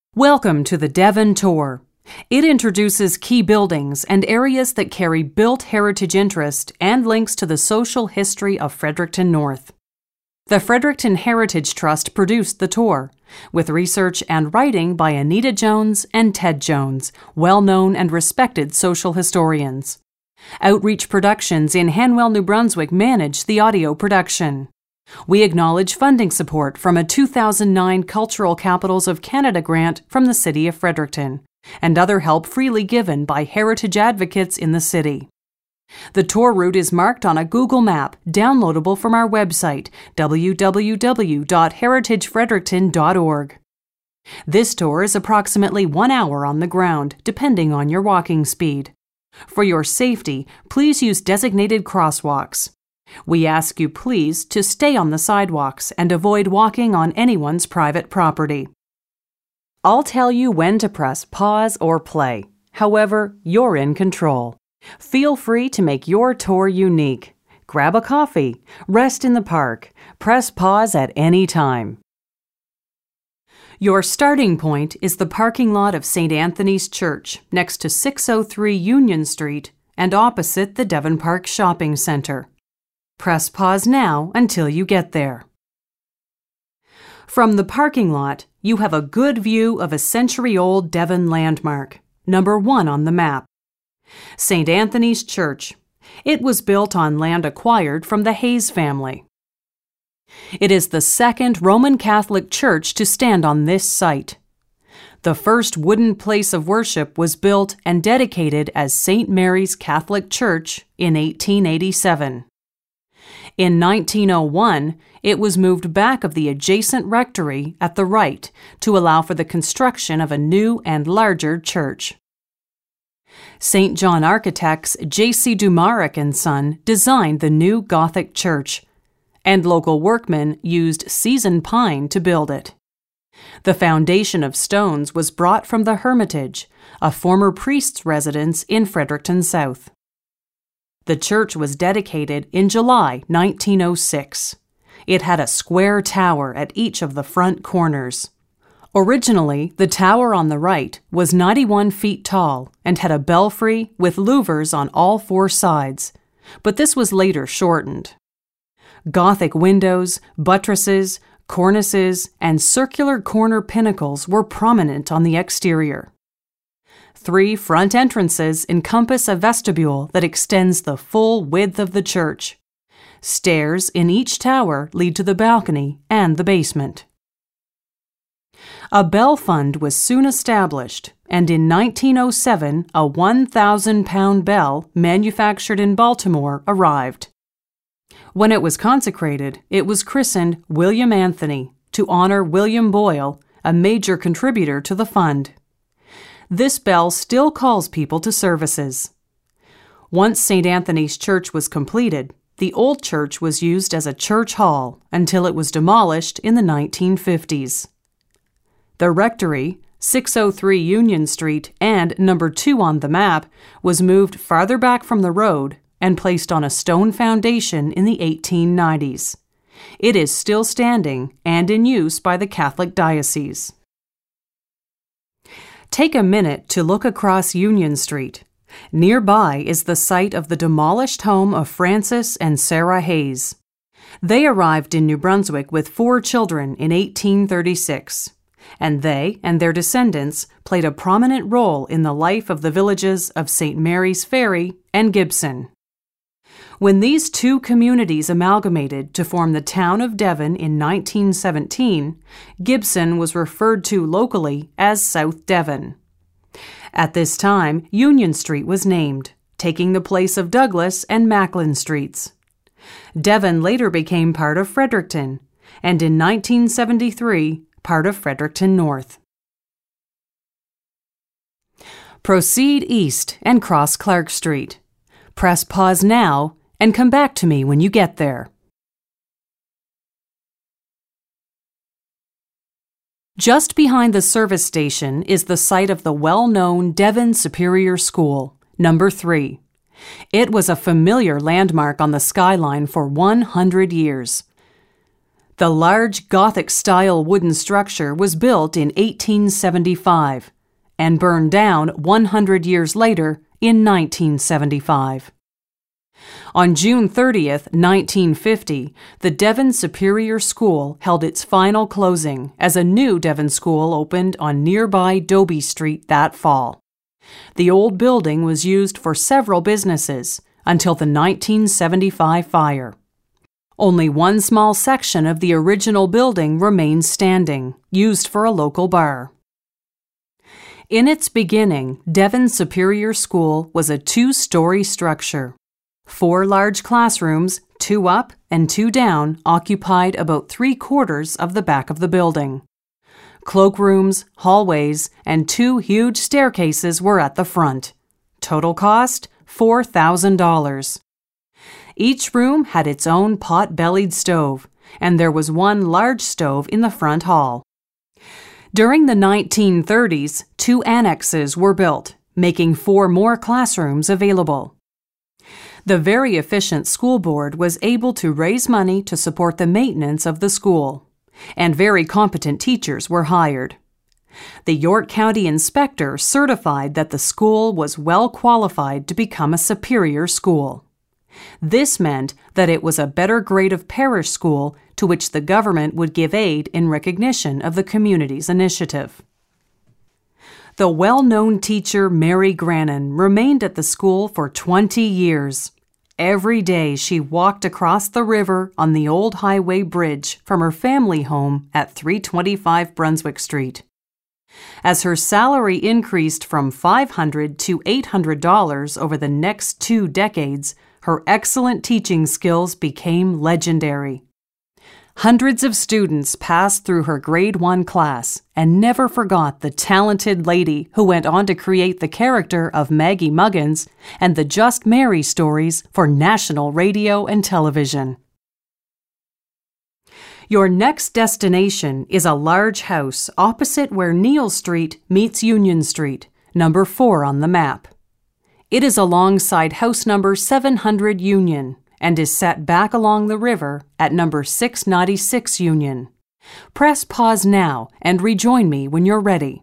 Welcome to the Devon Tour. It introduces key buildings and areas that carry built heritage interest and links to the social history of Fredericton North. The Fredericton Heritage Trust produced the tour, with research and writing by Anita Jones and Ted Jones, well-known and respected social historians. Outreach Productions in Hanwell, New Brunswick manage the audio production. We acknowledge funding support from a 2009 Cultural Capitals of Canada grant from the City of Fredericton, and other help freely given by heritage advocates in the city. The tour route is marked on a Google map, downloadable from our website, www.heritagefredericton.org. This tour is approximately 1 hour on the ground, depending on your walking speed. For your safety, please use designated crosswalks. We ask you please to stay on the sidewalks and avoid walking on anyone's private property. I'll tell you when to press pause or play. However, you're in control. Feel free to make your tour unique. Grab a coffee, rest in the park, press pause at any time. Your starting point is the parking lot of St. Anthony's Church, next to 603 Union Street and opposite the Devon Park Shopping Centre. Press pause now until you get there. From the parking lot, you have a good view of a century-old Devon landmark, number 1 on the map. St. Anthony's Church. It was built on land acquired from the Hayes family. It is the second Roman Catholic church to stand on this site. The first wooden place of worship was built and dedicated as St. Mary's Catholic Church in 1887. In 1901, it was moved back of the adjacent rectory at the right to allow for the construction of a new and larger church. St. John architects J.C. Dumaric and Son designed the new Gothic church, and local workmen used seasoned pine to build it. The foundation of stones was brought from the Hermitage, a former priest's residence in Fredericton South. The church was dedicated in July 1906. It had a square tower at each of the front corners. Originally, the tower on the right was 91 feet tall and had a belfry with louvers on all 4 sides, but this was later shortened. Gothic windows, buttresses, cornices, and circular corner pinnacles were prominent on the exterior. 3 front entrances encompass a vestibule that extends the full width of the church. Stairs in each tower lead to the balcony and the basement. A bell fund was soon established, and in 1907 a 1,000-pound bell manufactured in Baltimore arrived. When it was consecrated, it was christened William Anthony to honor William Boyle, a major contributor to the fund. This bell still calls people to services. Once St. Anthony's Church was completed, the old church was used as a church hall until it was demolished in the 1950s. The rectory, 603 Union Street and number 2 on the map, was moved farther back from the road and placed on a stone foundation in the 1890s. It is still standing and in use by the Catholic Diocese. Take a minute to look across Union Street. Nearby is the site of the demolished home of Francis and Sarah Hayes. They arrived in New Brunswick with 4 children in 1836, and they and their descendants played a prominent role in the life of the villages of St. Mary's Ferry and Gibson. When these 2 communities amalgamated to form the town of Devon in 1917, Gibson was referred to locally as South Devon. At this time, Union Street was named, taking the place of Douglas and Macklin Streets. Devon later became part of Fredericton, and in 1973, part of Fredericton North. Proceed east and cross Clark Street. Press pause now and come back to me when you get there. Just behind the service station is the site of the well-known Devon Superior School, number 3. It was a familiar landmark on the skyline for 100 years. The large Gothic-style wooden structure was built in 1875 and burned down 100 years later in 1975. On June 30th, 1950, the Devon Superior School held its final closing as a new Devon school opened on nearby Dobie Street that fall. The old building was used for several businesses until the 1975 fire. Only one small section of the original building remains standing, used for a local bar. In its beginning, Devon Superior School was a two-story structure. 4 large classrooms, 2 up and 2 down, occupied about 3/4 of the back of the building. Cloakrooms, hallways, and 2 huge staircases were at the front. Total cost, $4,000. Each room had its own pot-bellied stove, and there was one large stove in the front hall. During the 1930s, 2 annexes were built, making 4 more classrooms available. The very efficient school board was able to raise money to support the maintenance of the school, and very competent teachers were hired. The York County Inspector certified that the school was well qualified to become a superior school. This meant that it was a better grade of parish school to which the government would give aid in recognition of the community's initiative. The well-known teacher Mary Grannon remained at the school for 20 years. Every day she walked across the river on the old highway bridge from her family home at 325 Brunswick Street. As her salary increased from $500 to $800 over the next 2 decades, her excellent teaching skills became legendary. Hundreds of students passed through her grade 1 class and never forgot the talented lady who went on to create the character of Maggie Muggins and the Just Mary stories for national radio and television. Your next destination is a large house opposite where Neal Street meets Union Street, number 4 on the map. It is alongside house number 700 Union and is set back along the river at number 696 Union. Press pause now and rejoin me when you're ready.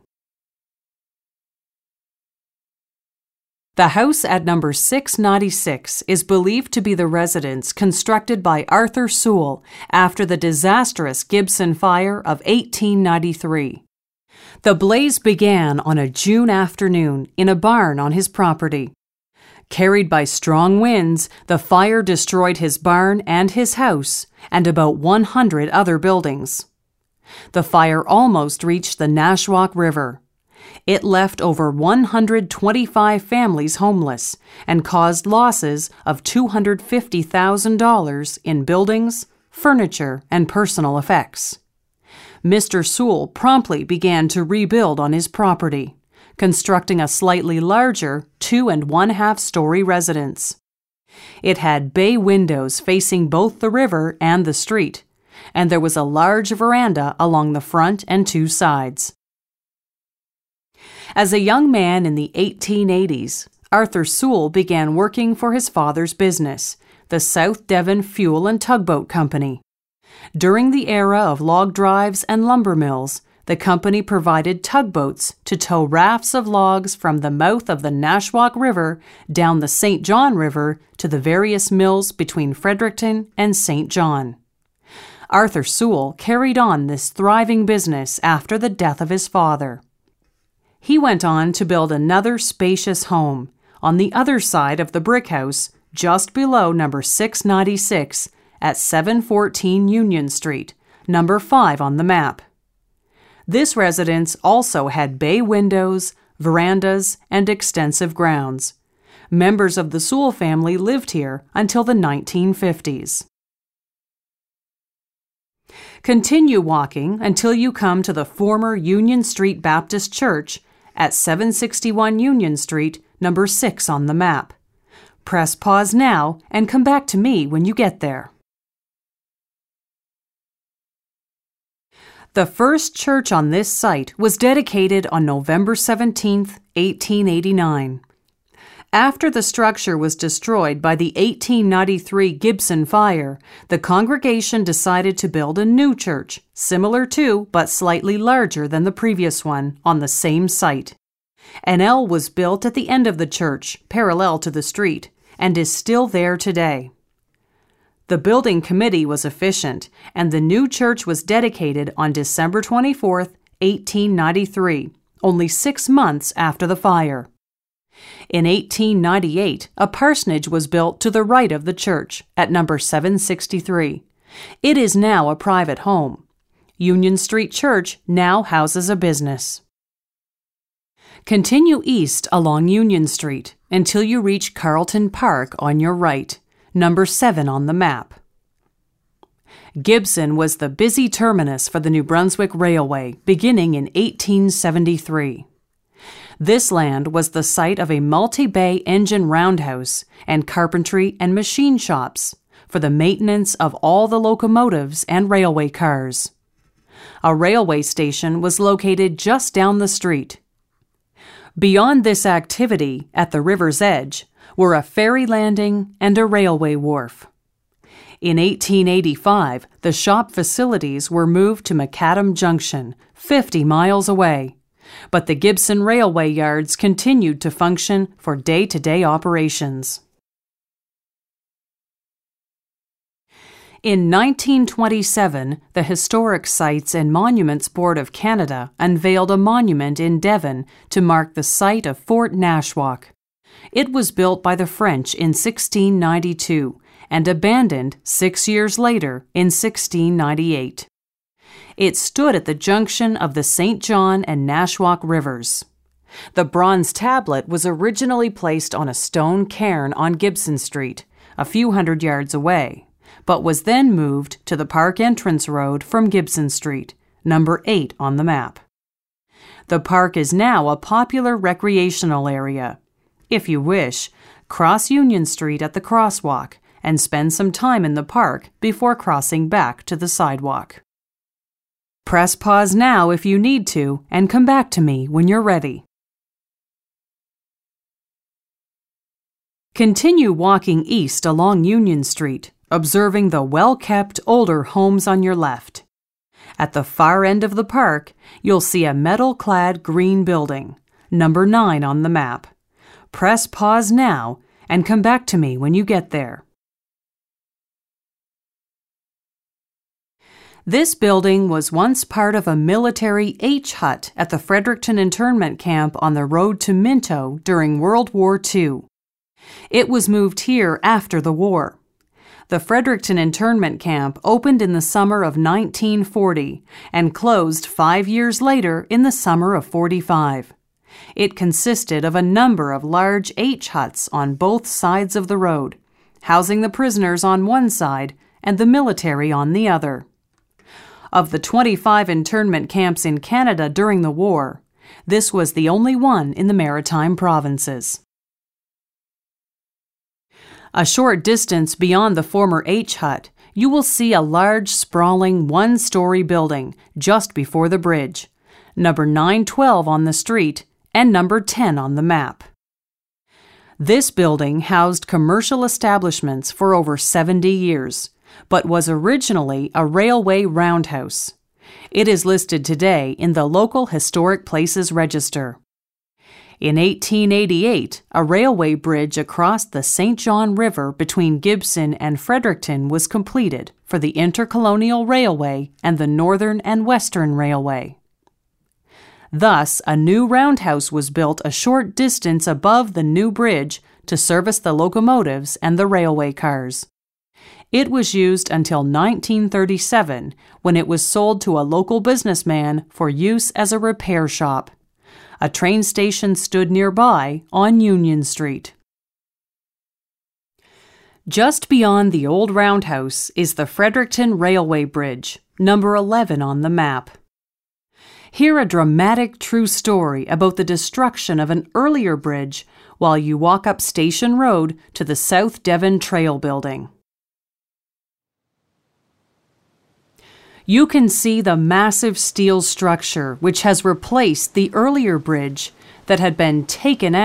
The house at number 696 is believed to be the residence constructed by Arthur Sewell after the disastrous Gibson Fire of 1893. The blaze began on a June afternoon in a barn on his property. Carried by strong winds, the fire destroyed his barn and his house and about 100 other buildings. The fire almost reached the Nashwauk River. It left over 125 families homeless and caused losses of $250,000 in buildings, furniture, and personal effects. Mr. Sewell promptly began to rebuild on his property, constructing a slightly larger 2 1/2-story residence. It had bay windows facing both the river and the street, and there was a large veranda along the front and 2 sides. As a young man in the 1880s, Arthur Sewell began working for his father's business, the South Devon Fuel and Tugboat Company. During the era of log drives and lumber mills, the company provided tugboats to tow rafts of logs from the mouth of the Nashwauk River down the St. John River to the various mills between Fredericton and St. John. Arthur Sewell carried on this thriving business after the death of his father. He went on to build another spacious home on the other side of the brick house just below number 696 at 714 Union Street, number 5 on the map. This residence also had bay windows, verandas, and extensive grounds. Members of the Sewell family lived here until the 1950s. Continue walking until you come to the former Union Street Baptist Church at 761 Union Street, number 6 on the map. Press pause now and come back to me when you get there. The first church on this site was dedicated on November 17, 1889. After the structure was destroyed by the 1893 Gibson fire, the congregation decided to build a new church, similar to but slightly larger than the previous one, on the same site. An L was built at the end of the church, parallel to the street, and is still there today. The building committee was efficient, and the new church was dedicated on December 24, 1893, only 6 months after the fire. In 1898, a parsonage was built to the right of the church at number 763. It is now a private home. Union Street Church now houses a business. Continue east along Union Street until you reach Carlton Park on your right, number 7 on the map. Gibson was the busy terminus for the New Brunswick Railway beginning in 1873. This land was the site of a multi-bay engine roundhouse and carpentry and machine shops for the maintenance of all the locomotives and railway cars. A railway station was located just down the street. Beyond this activity, at the river's edge, were a ferry landing and a railway wharf. In 1885, the shop facilities were moved to Macadam Junction, 50 miles away, but the Gibson Railway Yards continued to function for day-to-day operations. In 1927, the Historic Sites and Monuments Board of Canada unveiled a monument in Devon to mark the site of Fort Nashwauk. It was built by the French in 1692 and abandoned 6 years later in 1698. It stood at the junction of the St. John and Nashwauk rivers. The bronze tablet was originally placed on a stone cairn on Gibson Street, a few hundred yards away, but was then moved to the Park Entrance Road from Gibson Street, number 8 on the map. The park is now a popular recreational area. If you wish, cross Union Street at the crosswalk and spend some time in the park before crossing back to the sidewalk. Press pause now if you need to, and come back to me when you're ready. Continue walking east along Union Street, observing the well-kept older homes on your left. At the far end of the park, you'll see a metal-clad green building, number 9 on the map. Press pause now and come back to me when you get there. This building was once part of a military H-hut at the Fredericton internment camp on the road to Minto during World War II. It was moved here after the war. The Fredericton internment camp opened in the summer of 1940 and closed 5 years later in the summer of 45. It consisted of a number of large H-huts on both sides of the road, housing the prisoners on one side and the military on the other. Of the 25 internment camps in Canada during the war, this was the only one in the Maritime Provinces. A short distance beyond the former H-hut, you will see a large, sprawling, one-story building just before the bridge, number 912 on the street and number 10 on the map. This building housed commercial establishments for over 70 years, but was originally a railway roundhouse. It is listed today in the local Historic Places Register. In 1888, a railway bridge across the St. John River between Gibson and Fredericton was completed for the Intercolonial Railway and the Northern and Western Railway. Thus, a new roundhouse was built a short distance above the new bridge to service the locomotives and the railway cars. It was used until 1937, when it was sold to a local businessman for use as a repair shop. A train station stood nearby on Union Street. Just beyond the old roundhouse is the Fredericton Railway Bridge, number 11 on the map. Hear a dramatic true story about the destruction of an earlier bridge while you walk up Station Road to the South Devon Trail Building. You can see the massive steel structure which has replaced the earlier bridge that had been taken out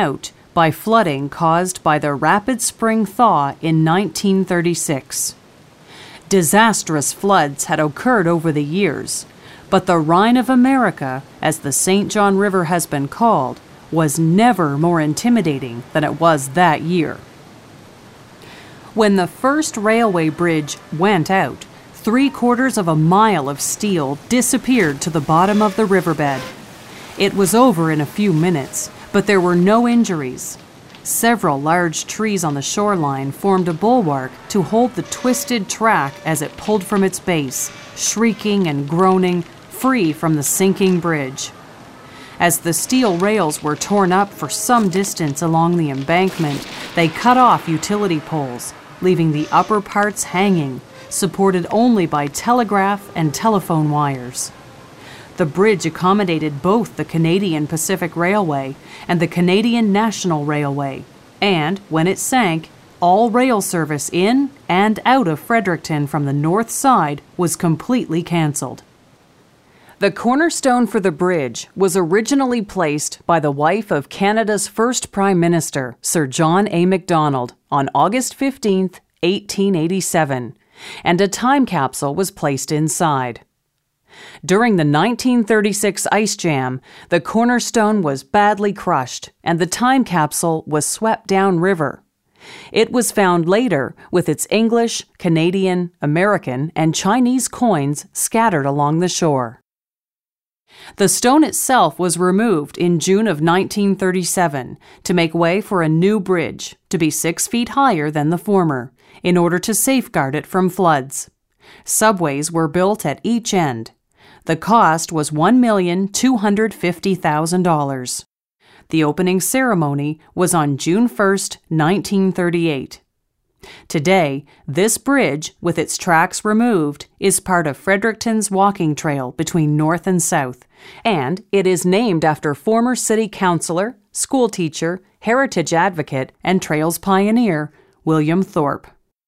by flooding caused by the rapid spring thaw in 1936. Disastrous floods had occurred over the years, but the Rhine of America, as the St. John River has been called, was never more intimidating than it was that year. When the first railway bridge went out, 3/4 of a mile of steel disappeared to the bottom of the riverbed. It was over in a few minutes, but there were no injuries. Several large trees on the shoreline formed a bulwark to hold the twisted track as it pulled from its base, shrieking and groaning, free from the sinking bridge. As the steel rails were torn up for some distance along the embankment, they cut off utility poles, leaving the upper parts hanging, supported only by telegraph and telephone wires. The bridge accommodated both the Canadian Pacific Railway and the Canadian National Railway, and when it sank, all rail service in and out of Fredericton from the north side was completely cancelled. The cornerstone for the bridge was originally placed by the wife of Canada's first Prime Minister, Sir John A. Macdonald, on August 15, 1887, and a time capsule was placed inside. During the 1936 ice jam, the cornerstone was badly crushed and the time capsule was swept downriver. It was found later with its English, Canadian, American, and Chinese coins scattered along the shore. The stone itself was removed in June of 1937 to make way for a new bridge, to be 6 feet higher than the former, in order to safeguard it from floods. Subways were built at each end. The cost was $1,250,000. The opening ceremony was on June 1, 1938. Today, this bridge, with its tracks removed, is part of Fredericton's walking trail between north and south, and it is named after former city councillor, schoolteacher, heritage advocate, and trails pioneer William Thorpe.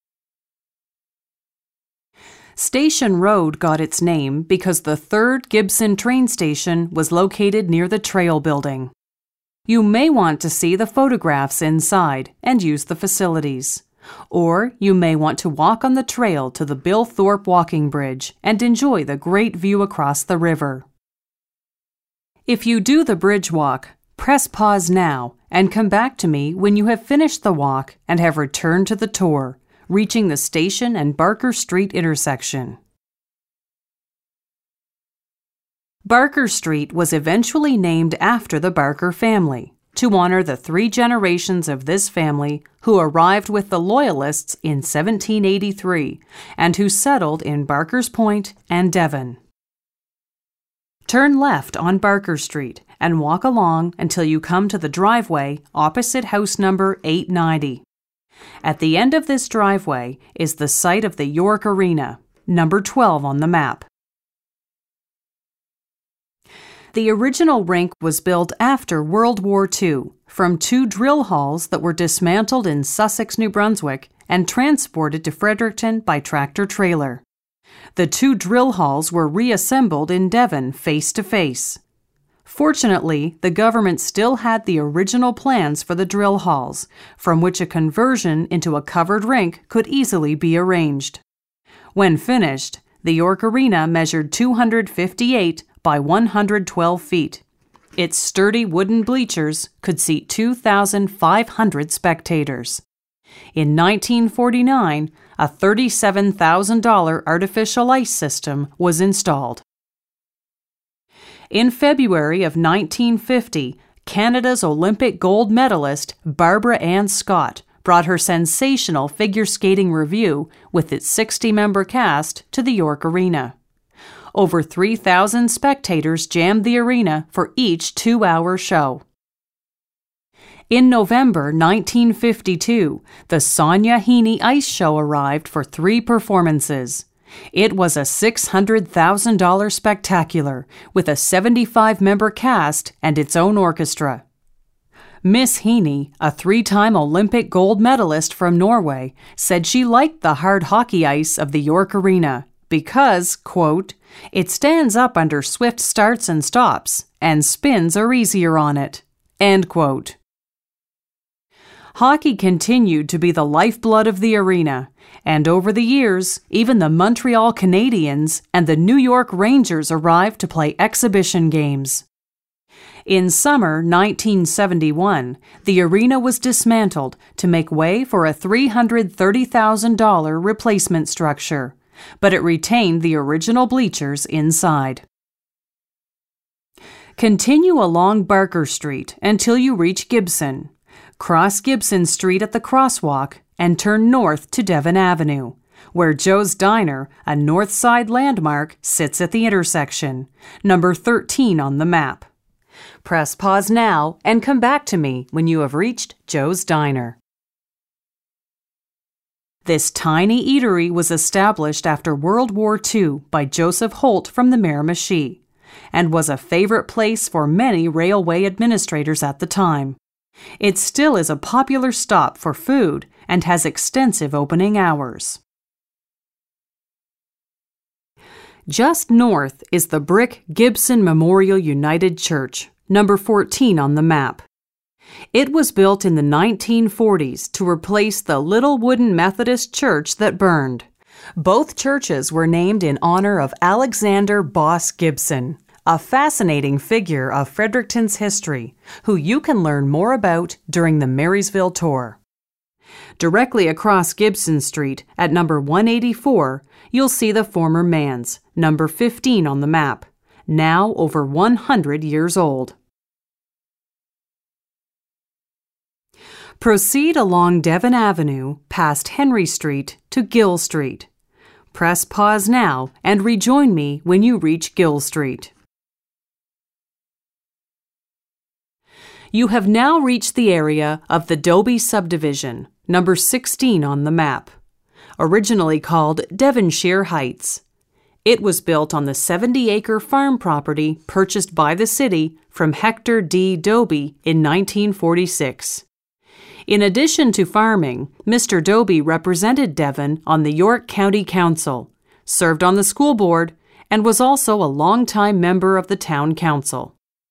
Station Road got its name because the 3rd Gibson train station was located near the trail building. You may want to see the photographs inside and use the facilities. Or you may want to walk on the trail to the Bill Thorpe Walking Bridge and enjoy the great view across the river. If you do the bridge walk, press pause now and come back to me when you have finished the walk and have returned to the tour, reaching the station and Barker Street intersection. Barker Street was eventually named after the Barker family, to honor the 3 generations of this family who arrived with the Loyalists in 1783 and who settled in Barker's Point and Devon. Turn left on Barker Street and walk along until you come to the driveway opposite house number 890. At the end of this driveway is the site of the York Arena, number 12 on the map. The original rink was built after World War II from 2 drill halls that were dismantled in Sussex, New Brunswick, and transported to Fredericton by tractor-trailer. The 2 drill halls were reassembled in Devon face-to-face. Fortunately, the government still had the original plans for the drill halls, from which a conversion into a covered rink could easily be arranged. When finished, the York Arena measured 258 by 112 feet. Its sturdy wooden bleachers could seat 2,500 spectators. In 1949, a $37,000 artificial ice system was installed. In February of 1950, Canada's Olympic gold medalist Barbara Ann Scott brought her sensational figure skating review with its 60-member cast to the York Arena. Over 3,000 spectators jammed the arena for each 2-hour show. In November 1952, the Sonia Heaney Ice Show arrived for 3 performances. It was a $600,000 spectacular with a 75-member cast and its own orchestra. Miss Heaney, a 3-time Olympic gold medalist from Norway, said she liked the hard hockey ice of the York Arena because, quote, "it stands up under swift starts and stops, and spins are easier on it," end quote. Hockey continued to be the lifeblood of the arena, and over the years, even the Montreal Canadiens and the New York Rangers arrived to play exhibition games. In summer 1971, the arena was dismantled to make way for a $330,000 replacement structure, but it retained the original bleachers inside. Continue along Barker Street until you reach Gibson. Cross Gibson Street at the crosswalk and turn north to Devon Avenue, where Joe's Diner, a north side landmark, sits at the intersection, number 13 on the map. Press pause now and come back to me when you have reached Joe's Diner. This tiny eatery was established after World War II by Joseph Holt from the Miramichi, and was a favorite place for many railway administrators at the time. It still is a popular stop for food and has extensive opening hours. Just north is the brick Gibson Memorial United Church, number 14 on the map. It was built in the 1940s to replace the little wooden Methodist church that burned. Both churches were named in honor of Alexander Boss Gibson, a fascinating figure of Fredericton's history, who you can learn more about during the Marysville tour. Directly across Gibson Street at number 184, you'll see the former manse, number 15 on the map, now over 100 years old. Proceed along Devon Avenue past Henry Street to Gill Street. Press pause now and rejoin me when you reach Gill Street. You have now reached the area of the Dobie subdivision, number 16 on the map, originally called Devonshire Heights. It was built on the 70-acre farm property purchased by the city from Hector D. Dobie in 1946. In addition to farming, Mr. Dobie represented Devon on the York County Council, served on the school board, and was also a longtime member of the town council.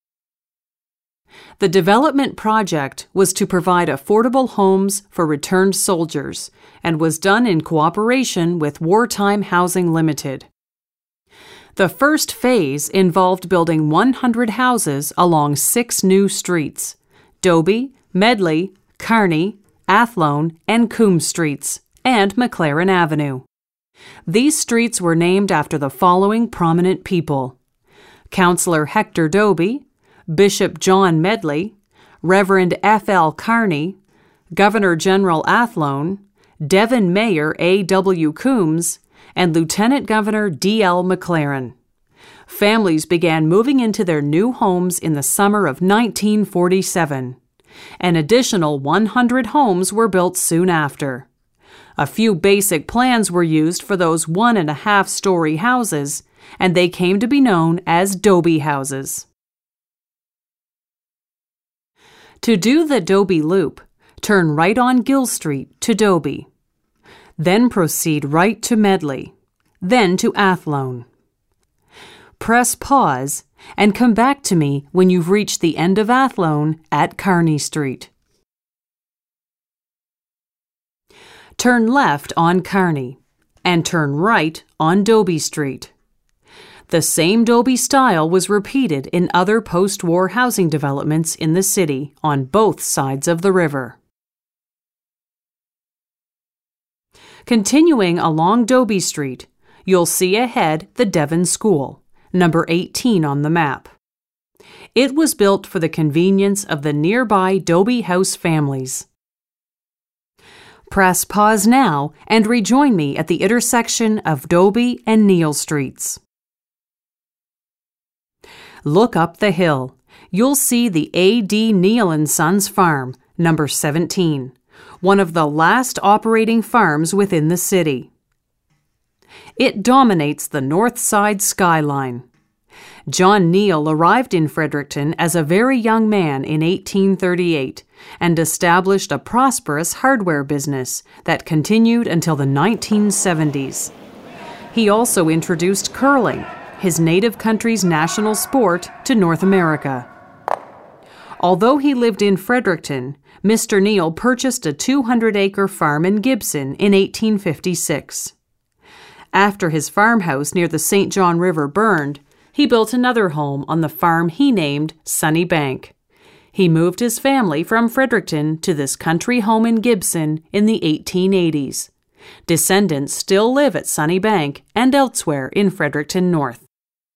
The development project was to provide affordable homes for returned soldiers and was done in cooperation with Wartime Housing Limited. The first phase involved building 100 houses along 6 new streets: Dobie, Medley, Kearney, Athlone, and Coombs Streets, and McLaren Avenue. These streets were named after the following prominent people: Councillor Hector Dobie, Bishop John Medley, Reverend F.L. Kearney, Governor-General Athlone, Devon Mayor A.W. Coombs, and Lieutenant Governor D.L. McLaren. Families began moving into their new homes in the summer of 1947. An additional 100 homes were built soon after. A few basic plans were used for those 1.5-story houses, and they came to be known as Dobie houses. To do the Dobie Loop, turn right on Gill Street to Dobie. Then proceed right to Medley, then to Athlone. Press pause and come back to me when you've reached the end of Athlone at Kearney Street. Turn left on Kearney and turn right on Dobie Street. The same Dobie style was repeated in other post-war housing developments in the city on both sides of the river. Continuing along Dobie Street, you'll see ahead the Devon School, number 18 on the map. It was built for the convenience of the nearby Dobie House families. Press pause now and rejoin me at the intersection of Dobie and Neal Streets. Look up the hill. You'll see the A.D. Neal & Sons Farm, number 17, one of the last operating farms within the city. It dominates the north side skyline. John Neal arrived in Fredericton as a very young man in 1838 and established a prosperous hardware business that continued until the 1970s. He also introduced curling, his native country's national sport, to North America. Although he lived in Fredericton, Mr. Neal purchased a 200-acre farm in Gibson in 1856. After his farmhouse near the St. John River burned, he built another home on the farm he named Sunny Bank. He moved his family from Fredericton to this country home in Gibson in the 1880s. Descendants still live at Sunny Bank and elsewhere in Fredericton North.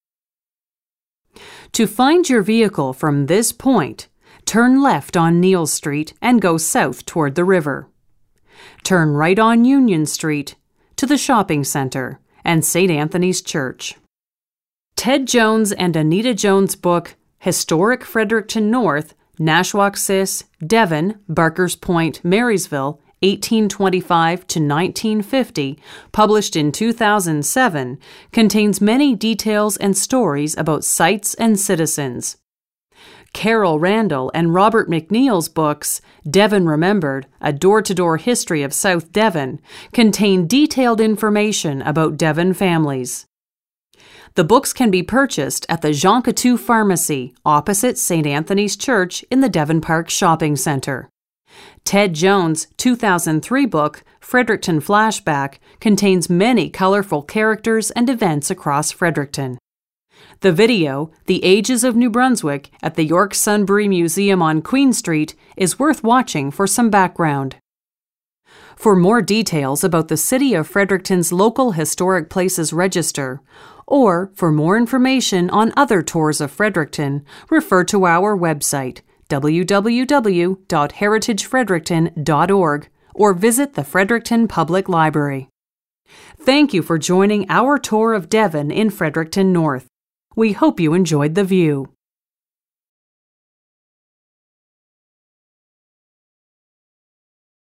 To find your vehicle from this point, turn left on Neal Street and go south toward the river. Turn right on Union Street to the shopping center and St. Anthony's Church. Ted Jones and Anita Jones' book, Historic Fredericton North, Nashwaaksis, Devon, Barker's Point, Marysville, 1825 to 1950, published in 2007, contains many details and stories about sites and citizens. Carol Randall and Robert McNeil's books, Devon Remembered, A Door-to-Door History of South Devon, contain detailed information about Devon families. The books can be purchased at the Jean Coutu Pharmacy, opposite St. Anthony's Church in the Devon Park Shopping Center. Ted Jones' 2003 book, Fredericton Flashback, contains many colorful characters and events across Fredericton. The video, The Ages of New Brunswick, at the York Sunbury Museum on Queen Street, is worth watching for some background. For more details about the City of Fredericton's local historic places register, or for more information on other tours of Fredericton, refer to our website, www.heritagefredericton.org, or visit the Fredericton Public Library. Thank you for joining our tour of Devon in Fredericton North. We hope you enjoyed the view.